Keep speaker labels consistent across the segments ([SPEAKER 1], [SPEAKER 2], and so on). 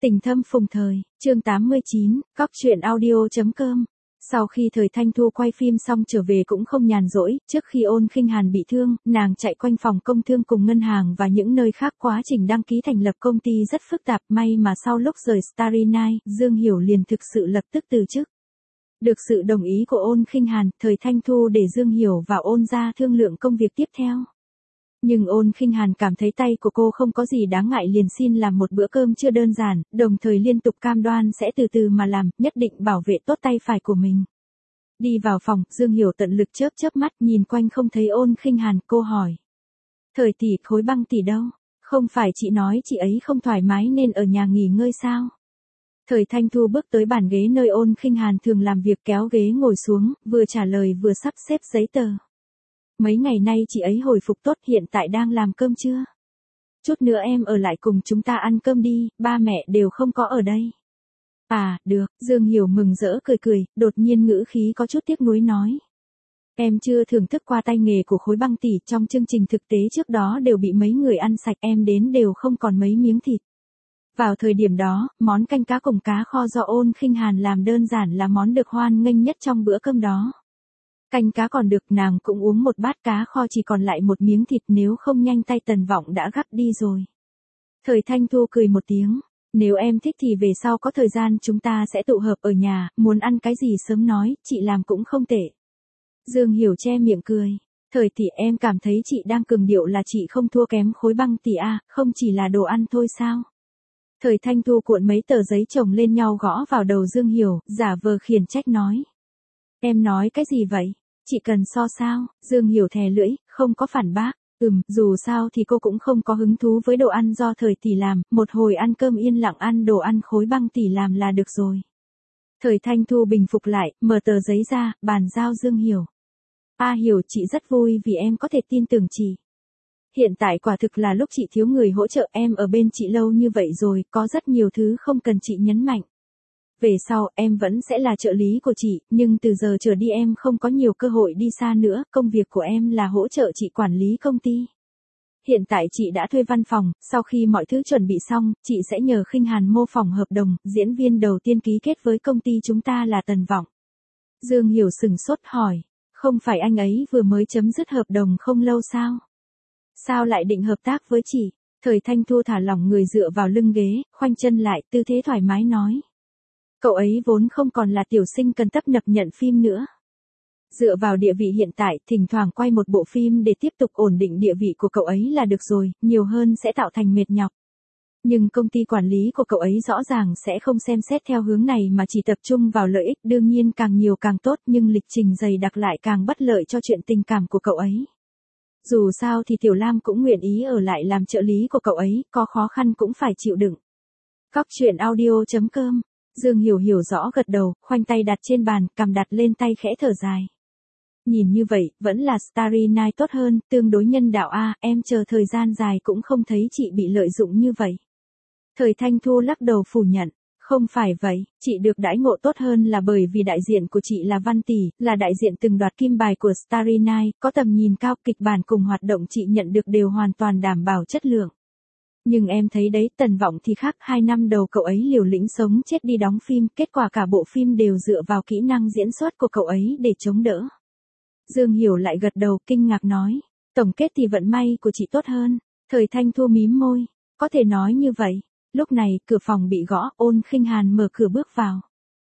[SPEAKER 1] Tình thâm phùng thời, chương 89, cóc truyện audio.com. Sau khi Thời Thanh Thu quay phim xong trở về cũng không nhàn rỗi, trước khi Ôn Khinh Hàn bị thương, nàng chạy quanh phòng công thương cùng ngân hàng và những nơi khác, quá trình đăng ký thành lập công ty rất phức tạp, may mà sau lúc rời Starry Night, Dương Hiểu liền thực sự lập tức từ chức. Được sự đồng ý của Ôn Khinh Hàn, Thời Thanh Thu để Dương Hiểu và Ôn ra thương lượng công việc tiếp theo. Nhưng Ôn Khinh Hàn cảm thấy tay của cô không có gì đáng ngại liền xin làm một bữa cơm chưa đơn giản, đồng thời liên tục cam đoan sẽ từ từ mà làm, nhất định bảo vệ tốt tay phải của mình. Đi vào phòng, Dương Hiểu tận lực chớp mắt nhìn quanh không thấy Ôn Khinh Hàn, cô hỏi. Thời tỷ, Khối Băng tỷ đâu? Không phải chị nói chị ấy không thoải mái nên ở nhà nghỉ ngơi sao? Thời Thanh Thu bước tới bàn ghế nơi Ôn Khinh Hàn thường làm việc, kéo ghế ngồi xuống, vừa trả lời vừa sắp xếp giấy tờ. Mấy ngày nay chị ấy hồi phục tốt, hiện tại đang làm cơm trưa. Chút nữa em ở lại cùng chúng ta ăn cơm đi, ba mẹ đều không có ở đây. À, được, Dương Hiểu mừng rỡ cười, đột nhiên ngữ khí có chút tiếc nuối nói. Em chưa thưởng thức qua tay nghề của Khối Băng tỷ, trong chương trình thực tế trước đó đều bị mấy người ăn sạch, em đến đều không còn mấy miếng thịt. Vào thời điểm đó, món canh cá cùng cá kho do Ôn Khinh Hàn làm đơn giản là món được hoan nghênh nhất trong bữa cơm đó. Canh cá còn được, nàng cũng uống một bát cá kho, chỉ còn lại một miếng thịt, nếu không nhanh tay Tần Vọng đã gắp đi rồi. Thời Thanh Thu cười một tiếng, nếu em thích thì về sau có thời gian chúng ta sẽ tụ hợp ở nhà, muốn ăn cái gì sớm nói, chị làm cũng không tệ. Dương Hiểu che miệng cười, Thời tỷ, em cảm thấy chị đang cường điệu là chị không thua kém Khối Băng tỷ à, không chỉ là đồ ăn thôi sao? Thời Thanh Thu cuộn mấy tờ giấy chồng lên nhau gõ vào đầu Dương Hiểu, giả vờ khiển trách nói. Em nói cái gì vậy? Chị cần so sao? Dương Hiểu thè lưỡi, không có phản bác. Dù sao thì cô cũng không có hứng thú với đồ ăn do Thời tỷ làm, một hồi ăn cơm yên lặng ăn đồ ăn Khối Băng tỷ làm là được rồi. Thời Thanh Thu bình phục lại, mở tờ giấy ra, bàn giao Dương Hiểu. Hiểu, chị rất vui vì em có thể tin tưởng chị. Hiện tại quả thực là lúc chị thiếu người hỗ trợ, em ở bên chị lâu như vậy rồi, có rất nhiều thứ không cần chị nhấn mạnh. Về sau, em vẫn sẽ là trợ lý của chị, nhưng từ giờ trở đi em không có nhiều cơ hội đi xa nữa, công việc của em là hỗ trợ chị quản lý công ty. Hiện tại chị đã thuê văn phòng, sau khi mọi thứ chuẩn bị xong, chị sẽ nhờ Khinh Hàn mô phỏng hợp đồng, diễn viên đầu tiên ký kết với công ty chúng ta là Tần Vọng. Dương Hiểu sừng sốt hỏi, không phải anh ấy vừa mới chấm dứt hợp đồng không lâu sao? Sao lại định hợp tác với chị? Thời Thanh Thu thả lỏng người dựa vào lưng ghế, khoanh chân lại, tư thế thoải mái nói. Cậu ấy vốn không còn là tiểu sinh cần tấp nập nhận phim nữa. Dựa vào địa vị hiện tại, thỉnh thoảng quay một bộ phim để tiếp tục ổn định địa vị của cậu ấy là được rồi, nhiều hơn sẽ tạo thành mệt nhọc. Nhưng công ty quản lý của cậu ấy rõ ràng sẽ không xem xét theo hướng này mà chỉ tập trung vào lợi ích, đương nhiên càng nhiều càng tốt, nhưng lịch trình dày đặc lại càng bất lợi cho chuyện tình cảm của cậu ấy. Dù sao thì Tiểu Lam cũng nguyện ý ở lại làm trợ lý của cậu ấy, có khó khăn cũng phải chịu đựng. Cóc truyện audio.com. Dương Hiểu hiểu rõ gật đầu, khoanh tay đặt trên bàn, cằm đặt lên tay khẽ thở dài. Nhìn như vậy, vẫn là Starry Night tốt hơn, tương đối nhân đạo a, em chờ thời gian dài cũng không thấy chị bị lợi dụng như vậy. Thời Thanh Thu lắc đầu phủ nhận, không phải vậy, chị được đãi ngộ tốt hơn là bởi vì đại diện của chị là Văn tỷ, là đại diện từng đoạt kim bài của Starry Night, có tầm nhìn cao, kịch bản cùng hoạt động chị nhận được đều hoàn toàn đảm bảo chất lượng. Nhưng em thấy đấy, Tần Vọng thì khác, 2 năm đầu cậu ấy liều lĩnh sống chết đi đóng phim, kết quả cả bộ phim đều dựa vào kỹ năng diễn xuất của cậu ấy để chống đỡ. Dương Hiểu lại gật đầu, kinh ngạc nói, tổng kết thì vận may của chị tốt hơn. Thời Thanh Thu mím môi, có thể nói như vậy. Lúc này, cửa phòng bị gõ, Ôn Khinh Hàn mở cửa bước vào.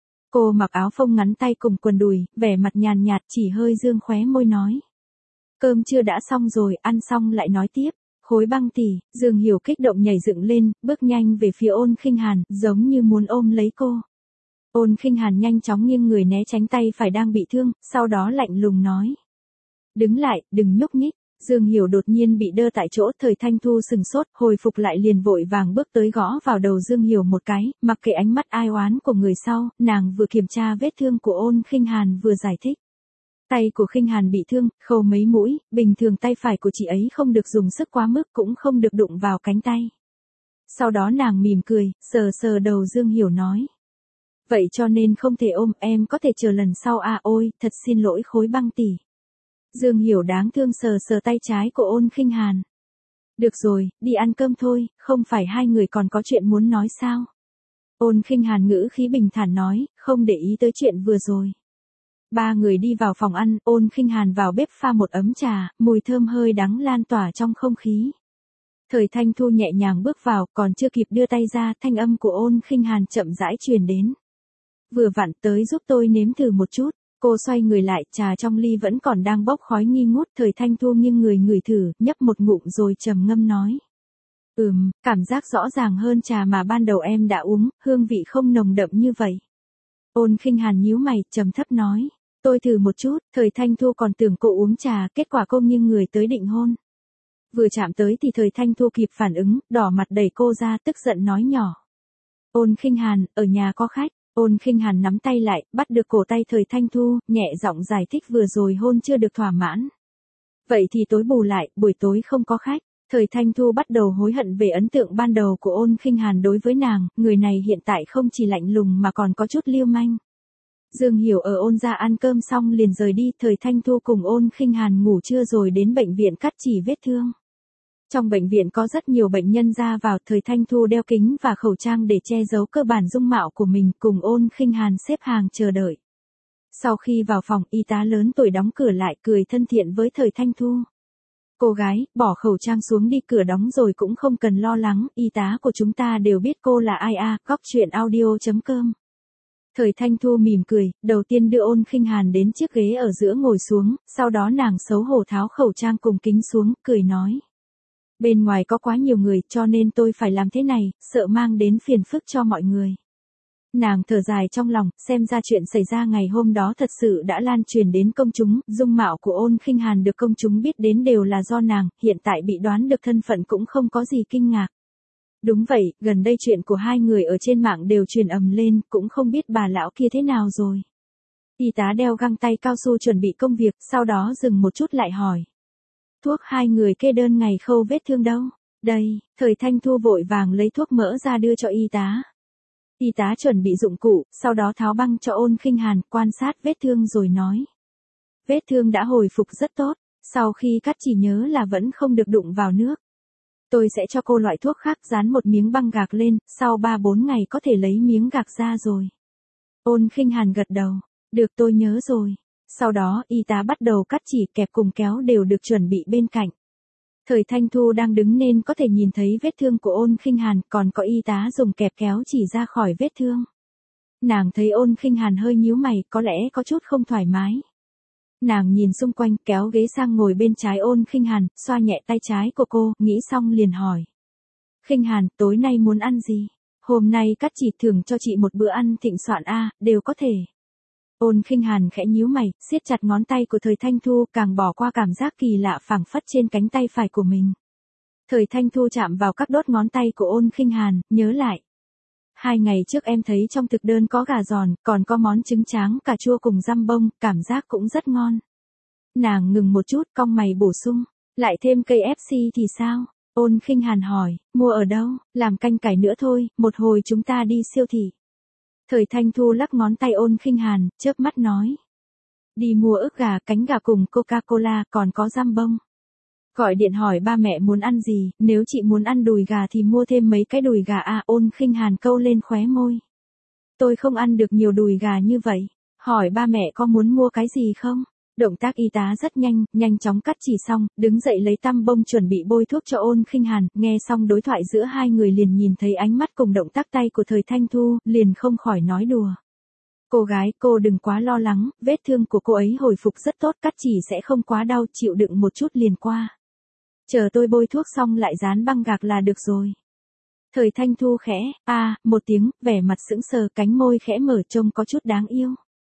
[SPEAKER 1] Cô mặc áo phông ngắn tay cùng quần đùi, vẻ mặt nhàn nhạt, chỉ hơi dương khóe môi nói. Cơm trưa đã xong rồi, ăn xong lại nói tiếp. Khối Băng tỷ, Dương Hiểu kích động nhảy dựng lên, bước nhanh về phía Ôn Khinh Hàn, giống như muốn ôm lấy cô. Ôn Khinh Hàn nhanh chóng nghiêng người né tránh tay phải đang bị thương, sau đó lạnh lùng nói. Đứng lại, đừng nhúc nhích. Dương Hiểu đột nhiên bị đơ tại chỗ, Thời Thanh Thu sừng sốt, hồi phục lại liền vội vàng bước tới gõ vào đầu Dương Hiểu một cái, mặc kệ ánh mắt ai oán của người sau, nàng vừa kiểm tra vết thương của Ôn Khinh Hàn vừa giải thích. Tay của Khinh Hàn bị thương, khâu mấy mũi, bình thường tay phải của chị ấy không được dùng sức quá mức, cũng không được đụng vào cánh tay. Sau đó nàng mỉm cười, sờ sờ đầu Dương Hiểu nói. Vậy cho nên không thể ôm, em có thể chờ lần sau à, ôi, thật xin lỗi Khối Băng tỷ. Dương Hiểu đáng thương sờ sờ tay trái của Ôn Khinh Hàn. Được rồi, đi ăn cơm thôi, không phải hai người còn có chuyện muốn nói sao? Ôn Khinh Hàn ngữ khí bình thản nói, không để ý tới chuyện vừa rồi. Ba người đi vào phòng ăn, Ôn Khinh Hàn vào bếp pha một ấm trà, mùi thơm hơi đắng lan tỏa trong không khí. Thời Thanh Thu nhẹ nhàng bước vào, còn chưa kịp đưa tay ra, thanh âm của Ôn Khinh Hàn chậm rãi truyền đến. Vừa vặn tới giúp tôi nếm thử một chút. Cô xoay người lại, trà trong ly vẫn còn đang bốc khói nghi ngút. Thời Thanh Thu nghiêng người ngửi thử, nhấp một ngụm rồi trầm ngâm nói. Cảm giác rõ ràng hơn trà mà ban đầu em đã uống, hương vị không nồng đậm như vậy. Ôn Khinh Hàn nhíu mày, trầm thấp nói. Tôi thử một chút. Thời Thanh Thu còn tưởng cô uống trà, kết quả cô nghiêng người tới định hôn. Vừa chạm tới thì Thời Thanh Thu kịp phản ứng, đỏ mặt đẩy cô ra, tức giận nói nhỏ. Ôn Khinh Hàn, ở nhà có khách. Ôn Khinh Hàn nắm tay lại, bắt được cổ tay Thời Thanh Thu, nhẹ giọng giải thích vừa rồi hôn chưa được thỏa mãn. Vậy thì tối bù lại, buổi tối không có khách. Thời Thanh Thu bắt đầu hối hận về ấn tượng ban đầu của Ôn Khinh Hàn đối với nàng, người này hiện tại không chỉ lạnh lùng mà còn có chút lưu manh. Dương Hiểu ở Ôn gia ăn cơm xong liền rời đi, Thời Thanh Thu cùng Ôn Khinh Hàn ngủ trưa rồi đến bệnh viện cắt chỉ vết thương. Trong bệnh viện có rất nhiều bệnh nhân ra vào, Thời Thanh Thu đeo kính và khẩu trang để che giấu cơ bản dung mạo của mình, cùng Ôn Khinh Hàn xếp hàng chờ đợi. Sau khi vào phòng, y tá lớn tuổi đóng cửa lại, cười thân thiện với Thời Thanh Thu. Cô gái, bỏ khẩu trang xuống đi, cửa đóng rồi cũng không cần lo lắng, y tá của chúng ta đều biết cô là ai à. Góc truyện audio.com. Thời Thanh Thu mỉm cười, đầu tiên đưa Ôn Khinh Hàn đến chiếc ghế ở giữa ngồi xuống, sau đó nàng xấu hổ tháo khẩu trang cùng kính xuống, cười nói. Bên ngoài có quá nhiều người cho nên tôi phải làm thế này, sợ mang đến phiền phức cho mọi người. Nàng thở dài trong lòng, xem ra chuyện xảy ra ngày hôm đó thật sự đã lan truyền đến công chúng, dung mạo của Ôn Khinh Hàn được công chúng biết đến đều là do nàng, hiện tại bị đoán được thân phận cũng không có gì kinh ngạc. Đúng vậy, gần đây chuyện của hai người ở trên mạng đều truyền ầm lên, cũng không biết bà lão kia thế nào rồi. Y tá đeo găng tay cao su chuẩn bị công việc, sau đó dừng một chút lại hỏi. Thuốc hai người kê đơn ngày khâu vết thương đâu? Đây, Thời Thanh Thu vội vàng lấy thuốc mỡ ra đưa cho y tá. Y tá chuẩn bị dụng cụ, sau đó tháo băng cho Ôn Khinh Hàn, quan sát vết thương rồi nói. Vết thương đã hồi phục rất tốt, sau khi cắt chỉ nhớ là vẫn không được đụng vào nước. Tôi sẽ cho cô loại thuốc khác, dán một miếng băng gạc lên, sau 3-4 ngày có thể lấy miếng gạc ra rồi. Ôn Khinh Hàn gật đầu, được tôi nhớ rồi. Sau đó, y tá bắt đầu cắt chỉ, kẹp cùng kéo đều được chuẩn bị bên cạnh. Thời Thanh Thu đang đứng nên có thể nhìn thấy vết thương của Ôn Khinh Hàn, còn có y tá dùng kẹp kéo chỉ ra khỏi vết thương. Nàng thấy Ôn Khinh Hàn hơi nhíu mày, có lẽ có chút không thoải mái. Nàng nhìn xung quanh, kéo ghế sang ngồi bên trái Ôn Khinh Hàn, xoa nhẹ tay trái của cô, nghĩ xong liền hỏi. Khinh Hàn, tối nay muốn ăn gì? Hôm nay cắt chỉ thưởng cho chị một bữa ăn thịnh soạn a, đều có thể. Ôn Khinh Hàn khẽ nhíu mày, siết chặt ngón tay của Thời Thanh Thu, càng bỏ qua cảm giác kỳ lạ phảng phất trên cánh tay phải của mình. Thời Thanh Thu chạm vào các đốt ngón tay của Ôn Khinh Hàn, nhớ lại. 2 ngày trước em thấy trong thực đơn có gà giòn, còn có món trứng tráng cà chua cùng răm bông, cảm giác cũng rất ngon. Nàng ngừng một chút, cong mày bổ sung, lại thêm cây FC thì sao? Ôn Khinh Hàn hỏi, mua ở đâu? Làm canh cải nữa thôi, một hồi chúng ta đi siêu thị. Thời Thanh Thu lắc ngón tay Ôn Khinh Hàn, chớp mắt nói. Đi mua ức gà, cánh gà cùng Coca-Cola, còn có răm bông. Gọi điện hỏi ba mẹ muốn ăn gì, nếu chị muốn ăn đùi gà thì mua thêm mấy cái đùi gà à. Ôn Khinh Hàn câu lên khóe môi. Tôi không ăn được nhiều đùi gà như vậy. Hỏi ba mẹ có muốn mua cái gì không? Động tác y tá rất nhanh, nhanh chóng cắt chỉ xong, đứng dậy lấy tăm bông chuẩn bị bôi thuốc cho Ôn Khinh Hàn, nghe xong đối thoại giữa hai người liền nhìn thấy ánh mắt cùng động tác tay của Thời Thanh Thu, liền không khỏi nói đùa. Cô gái, cô đừng quá lo lắng, vết thương của cô ấy hồi phục rất tốt, cắt chỉ sẽ không quá đau, chịu đựng một chút liền qua. Chờ tôi bôi thuốc xong lại dán băng gạc là được rồi. Thời Thanh Thu khẽ, một tiếng, vẻ mặt sững sờ, cánh môi khẽ mở trông có chút đáng yêu.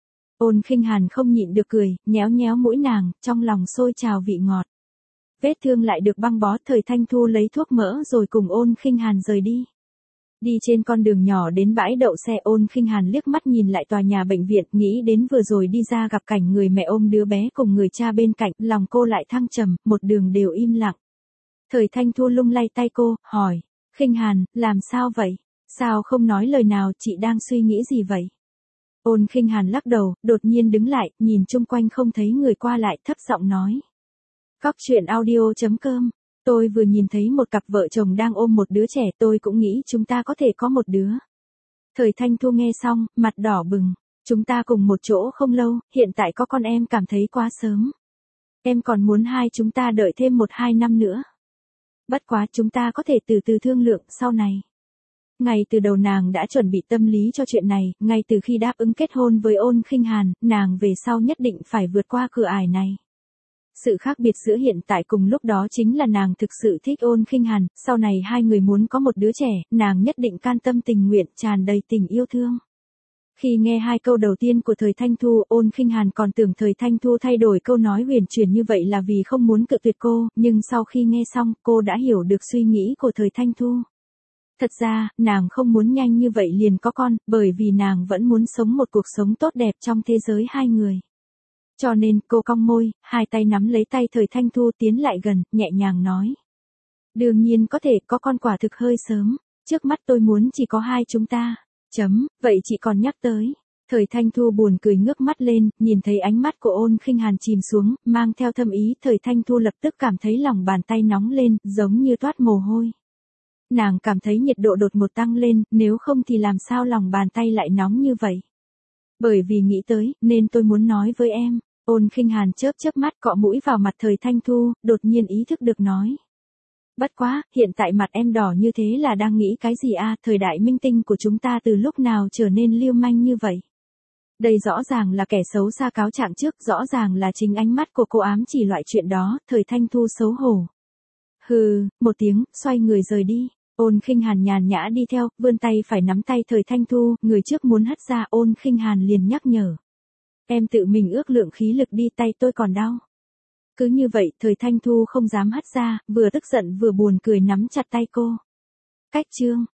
[SPEAKER 1] Ôn Khinh Hàn không nhịn được cười, nhéo nhéo mũi nàng, trong lòng sôi trào vị ngọt. Vết thương lại được băng bó, Thời Thanh Thu lấy thuốc mỡ rồi cùng Ôn Khinh Hàn rời đi. Đi trên con đường nhỏ đến bãi đậu xe, Ôn Khinh Hàn liếc mắt nhìn lại tòa nhà bệnh viện, nghĩ đến vừa rồi đi ra gặp cảnh người mẹ ôm đứa bé cùng người cha bên cạnh, lòng cô lại thăng trầm, một đường đều im lặng. Thời Thanh Thu lung lay tay cô, hỏi, Khinh Hàn, làm sao vậy? Sao không nói lời nào, chị đang suy nghĩ gì vậy? Ôn Khinh Hàn lắc đầu, đột nhiên đứng lại, nhìn chung quanh không thấy người qua lại, thấp giọng nói. Góc truyện audio.com, tôi vừa nhìn thấy một cặp vợ chồng đang ôm một đứa trẻ, tôi cũng nghĩ chúng ta có thể có một đứa. Thời Thanh Thu nghe xong, mặt đỏ bừng. Chúng ta cùng một chỗ không lâu, hiện tại có con em cảm thấy quá sớm. Em còn muốn hai chúng ta đợi thêm 1-2 năm nữa. Bất quá chúng ta có thể từ từ thương lượng sau này. Ngay từ đầu nàng đã chuẩn bị tâm lý cho chuyện này, ngay từ khi đáp ứng kết hôn với Ôn Khinh Hàn, nàng về sau nhất định phải vượt qua cửa ải này. Sự khác biệt giữa hiện tại cùng lúc đó chính là nàng thực sự thích Ôn Khinh Hàn, sau này hai người muốn có một đứa trẻ, nàng nhất định can tâm tình nguyện, tràn đầy tình yêu thương. Khi nghe hai câu đầu tiên của Thời Thanh Thu, Ôn Khinh Hàn còn tưởng Thời Thanh Thu thay đổi câu nói huyền chuyển như vậy là vì không muốn cự tuyệt cô, nhưng sau khi nghe xong, cô đã hiểu được suy nghĩ của Thời Thanh Thu. Thật ra, nàng không muốn nhanh như vậy liền có con, bởi vì nàng vẫn muốn sống một cuộc sống tốt đẹp trong thế giới hai người. Cho nên, cô cong môi, hai tay nắm lấy tay Thời Thanh Thu tiến lại gần, nhẹ nhàng nói. Đương nhiên có thể, có con quả thực hơi sớm. Trước mắt tôi muốn chỉ có hai chúng ta. Vậy chị còn nhắc tới. Thời Thanh Thu buồn cười ngước mắt lên, nhìn thấy ánh mắt của Ôn Khinh Hàn chìm xuống, mang theo thâm ý, Thời Thanh Thu lập tức cảm thấy lòng bàn tay nóng lên, giống như toát mồ hôi. Nàng cảm thấy nhiệt độ đột ngột tăng lên, nếu không thì làm sao lòng bàn tay lại nóng như vậy. Bởi vì nghĩ tới, nên tôi muốn nói với em. Ôn Khinh Hàn chớp chớp mắt cọ mũi vào mặt Thời Thanh Thu, đột nhiên ý thức được nói. Bất quá, hiện tại mặt em đỏ như thế là đang nghĩ cái gì a? Thời đại minh tinh của chúng ta từ lúc nào trở nên lưu manh như vậy? Đây rõ ràng là kẻ xấu xa cáo trạng trước, rõ ràng là chính ánh mắt của cô ám chỉ loại chuyện đó, Thời Thanh Thu xấu hổ. Hừ, một tiếng, xoay người rời đi. Ôn Khinh Hàn nhàn nhã đi theo, vươn tay phải nắm tay Thời Thanh Thu, người trước muốn hất ra, Ôn Khinh Hàn liền nhắc nhở. Em tự mình ước lượng khí lực đi, tay tôi còn đau. Cứ như vậy, Thời Thanh Thu không dám hất ra, vừa tức giận vừa buồn cười nắm chặt tay cô. Cách chương